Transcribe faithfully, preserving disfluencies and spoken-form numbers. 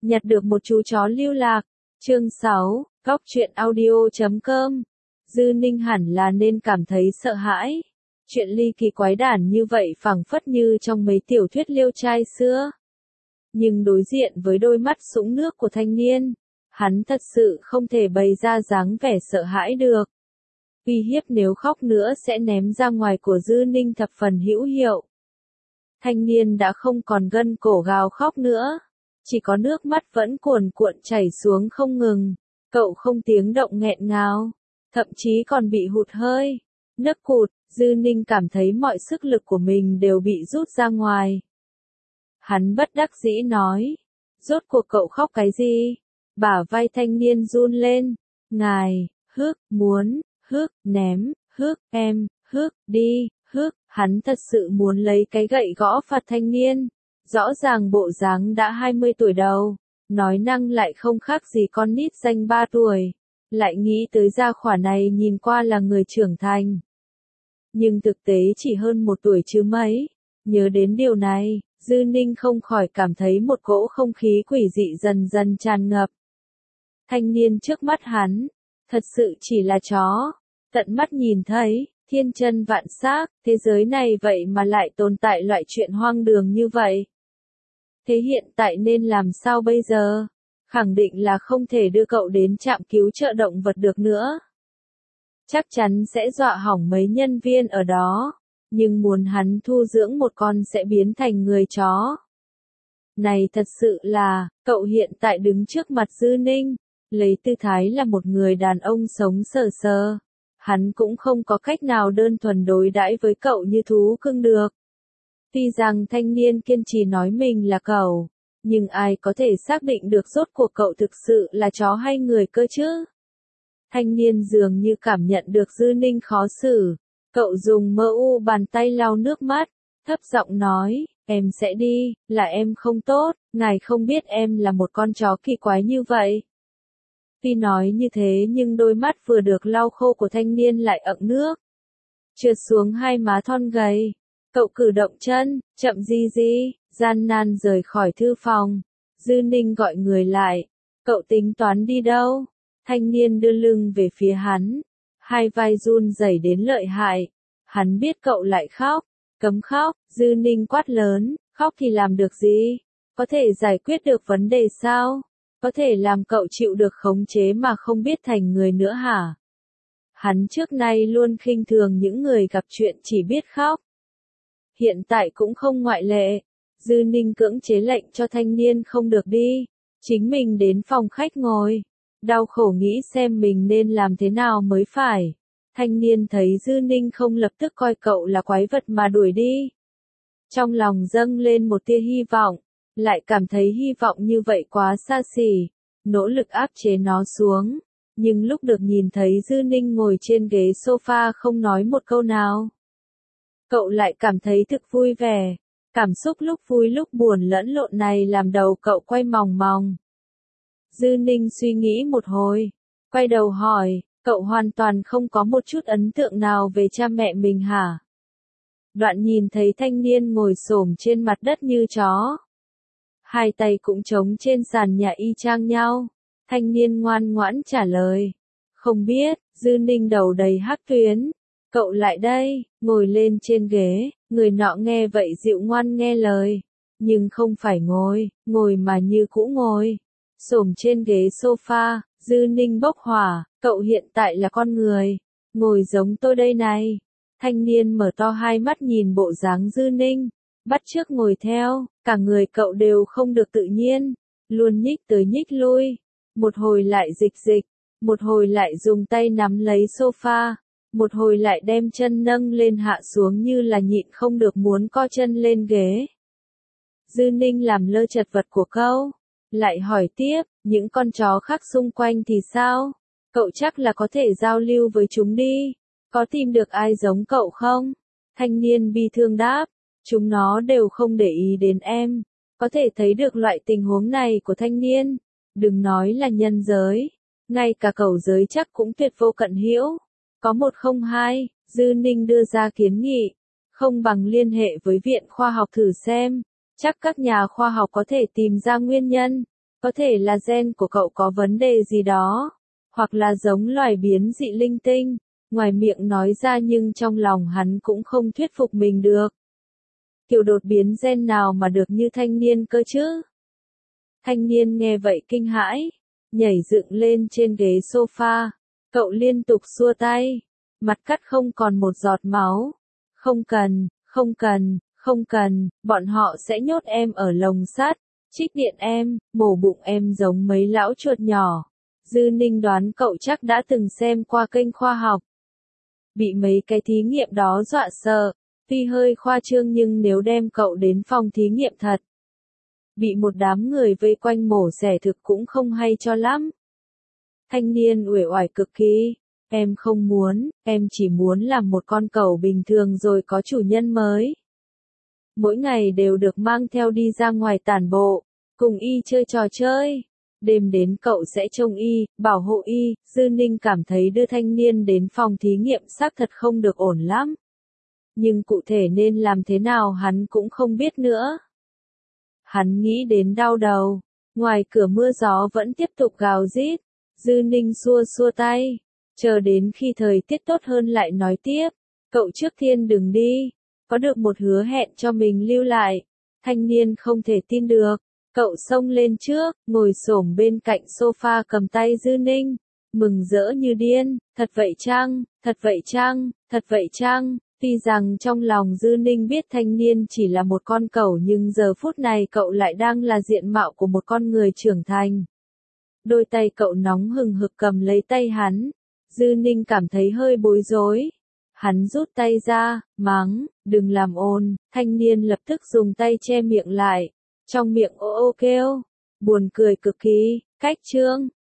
Nhặt được một chú chó lưu lạc. Chương sáu, góc truyện audio chấm com. Dư Ninh hẳn là nên cảm thấy sợ hãi. Chuyện ly kỳ quái đản như vậy phảng phất như trong mấy tiểu thuyết liêu trai xưa. Nhưng đối diện với đôi mắt sũng nước của thanh niên, hắn thật sự không thể bày ra dáng vẻ sợ hãi được. Uy hiếp nếu khóc nữa sẽ ném ra ngoài của Dư Ninh thập phần hữu hiệu. Thanh niên đã không còn gân cổ gào khóc nữa, chỉ có nước mắt vẫn cuồn cuộn chảy xuống không ngừng. Cậu không tiếng động nghẹn ngào, thậm chí còn bị hụt hơi, nấc cụt. Dư Ninh cảm thấy mọi sức lực của mình đều bị rút ra ngoài. Hắn bất đắc dĩ nói, rốt cuộc cậu khóc cái gì? Bả vai thanh niên run lên, ngài, hước, muốn, hước, ném, hước, em, hước, đi, hước. Hắn thật sự muốn lấy cái gậy gõ phạt thanh niên. Rõ ràng bộ dáng đã hai mươi tuổi đầu, nói năng lại không khác gì con nít danh ba tuổi. Lại nghĩ tới gia khỏa này nhìn qua là người trưởng thành. Nhưng thực tế chỉ hơn một tuổi chứ mấy. Nhớ đến điều này, Dư Ninh không khỏi cảm thấy một cỗ không khí quỷ dị dần dần tràn ngập. Thanh niên trước mắt hắn, thật sự chỉ là chó. Tận mắt nhìn thấy, thiên chân vạn xác, thế giới này vậy mà lại tồn tại loại chuyện hoang đường như vậy. Thế hiện tại nên làm sao bây giờ? Khẳng định là không thể đưa cậu đến trạm cứu trợ động vật được nữa. Chắc chắn sẽ dọa hỏng mấy nhân viên ở đó. Nhưng muốn hắn thu dưỡng một con sẽ biến thành người chó. Này thật sự là, cậu hiện tại đứng trước mặt Dư Ninh, lấy tư thái là một người đàn ông sống sờ sờ. Hắn cũng không có cách nào đơn thuần đối đãi với cậu như thú cưng được. Tuy rằng thanh niên kiên trì nói mình là cậu, nhưng ai có thể xác định được rốt cuộc cậu thực sự là chó hay người cơ chứ? Thanh niên dường như cảm nhận được Dư Ninh khó xử. Cậu dùng mơ u bàn tay lau nước mắt, thấp giọng nói, em sẽ đi, là em không tốt, ngài không biết em là một con chó kỳ quái như vậy. Tuy nói như thế nhưng đôi mắt vừa được lau khô của thanh niên lại ẩn nước. Trượt xuống hai má thon gầy. Cậu cử động chân, chậm di di, gian nan rời khỏi thư phòng. Dư Ninh gọi người lại. Cậu tính toán đi đâu? Thanh niên đưa lưng về phía hắn. Hai vai run rẩy đến lợi hại. Hắn biết cậu lại khóc. Cấm khóc. Dư Ninh quát lớn. Khóc thì làm được gì? Có thể giải quyết được vấn đề sao? Có thể làm cậu chịu được khống chế mà không biết thành người nữa hả? Hắn trước nay luôn khinh thường những người gặp chuyện chỉ biết khóc. Hiện tại cũng không ngoại lệ. Dư Ninh cưỡng chế lệnh cho thanh niên không được đi. Chính mình đến phòng khách ngồi. Đau khổ nghĩ xem mình nên làm thế nào mới phải. Thanh niên thấy Dư Ninh không lập tức coi cậu là quái vật mà đuổi đi. Trong lòng dâng lên một tia hy vọng. Lại cảm thấy hy vọng như vậy quá xa xỉ. Nỗ lực áp chế nó xuống. Nhưng lúc được nhìn thấy Dư Ninh ngồi trên ghế sofa không nói một câu nào. Cậu lại cảm thấy thực vui vẻ. Cảm xúc lúc vui lúc buồn lẫn lộn này làm đầu cậu quay mòng mòng. Dư Ninh suy nghĩ một hồi. Quay đầu hỏi, cậu hoàn toàn không có một chút ấn tượng nào về cha mẹ mình hả? Đoạn nhìn thấy thanh niên ngồi xổm trên mặt đất như chó. Hai tay cũng trống trên sàn nhà y chang nhau. Thanh niên ngoan ngoãn trả lời. Không biết. Dư Ninh đầu đầy hắc tuyến. Cậu lại đây, ngồi lên trên ghế. Người nọ nghe vậy dịu ngoan nghe lời. Nhưng không phải ngồi, ngồi mà như cũ ngồi. Xổm trên ghế sofa. Dư Ninh bốc hỏa. Cậu hiện tại là con người. Ngồi giống tôi đây này. Thanh niên mở to hai mắt nhìn bộ dáng Dư Ninh. Bắt chước ngồi theo. Cả người cậu đều không được tự nhiên. Luôn nhích tới nhích lui. Một hồi lại dịch dịch. Một hồi lại dùng tay nắm lấy sofa. Một hồi lại đem chân nâng lên hạ xuống như là nhịn không được muốn co chân lên ghế. Dư Ninh làm lơ chật vật của cậu. Lại hỏi tiếp, những con chó khác xung quanh thì sao? Cậu chắc là có thể giao lưu với chúng đi. Có tìm được ai giống cậu không? Thanh niên bi thương đáp. Chúng nó đều không để ý đến em. Có thể thấy được loại tình huống này của thanh niên. Đừng nói là nhân giới. Ngay cả cầu giới chắc cũng tuyệt vô cận hữu. Có một không hai, Dư Ninh đưa ra kiến nghị. Không bằng liên hệ với viện khoa học thử xem. Chắc các nhà khoa học có thể tìm ra nguyên nhân. Có thể là gen của cậu có vấn đề gì đó, hoặc là giống loài biến dị linh tinh, ngoài miệng nói ra nhưng trong lòng hắn cũng không thuyết phục mình được. Kiểu đột biến gen nào mà được như thanh niên cơ chứ? Thanh niên nghe vậy kinh hãi, nhảy dựng lên trên ghế sofa, cậu liên tục xua tay, mặt cắt không còn một giọt máu. Không cần, không cần, không cần, bọn họ sẽ nhốt em ở lồng sắt, trích điện em, mổ bụng em giống mấy lão chuột nhỏ. Dư Ninh đoán cậu chắc đã từng xem qua kênh khoa học. Bị mấy cái thí nghiệm đó dọa sợ, tuy hơi khoa trương nhưng nếu đem cậu đến phòng thí nghiệm thật, bị một đám người vây quanh mổ xẻ thực cũng không hay cho lắm. Thanh niên uể oải cực kỳ, em không muốn, em chỉ muốn làm một con cẩu bình thường rồi có chủ nhân mới. Mỗi ngày đều được mang theo đi ra ngoài tản bộ, cùng y chơi trò chơi. Đêm đến cậu sẽ trông y, bảo hộ y. Dư Ninh cảm thấy đưa thanh niên đến phòng thí nghiệm xác thật không được ổn lắm. Nhưng cụ thể nên làm thế nào hắn cũng không biết nữa. Hắn nghĩ đến đau đầu, ngoài cửa mưa gió vẫn tiếp tục gào rít. Dư Ninh xua xua tay, chờ đến khi thời tiết tốt hơn lại nói tiếp. Cậu trước tiên đừng đi, có được một hứa hẹn cho mình lưu lại. Thanh niên không thể tin được, cậu xông lên trước, ngồi xổm bên cạnh sofa cầm tay Dư Ninh, mừng rỡ như điên. Thật vậy chăng, thật vậy chăng, thật vậy chăng? Tuy rằng trong lòng Dư Ninh biết thanh niên chỉ là một con cẩu nhưng giờ phút này cậu lại đang là diện mạo của một con người trưởng thành. Đôi tay cậu nóng hừng hực cầm lấy tay hắn. Dư Ninh cảm thấy hơi bối rối. Hắn rút tay ra, mắng, đừng làm ồn. Thanh niên lập tức dùng tay che miệng lại. Trong miệng ô ô kêu, buồn cười cực kỳ. Cách chương,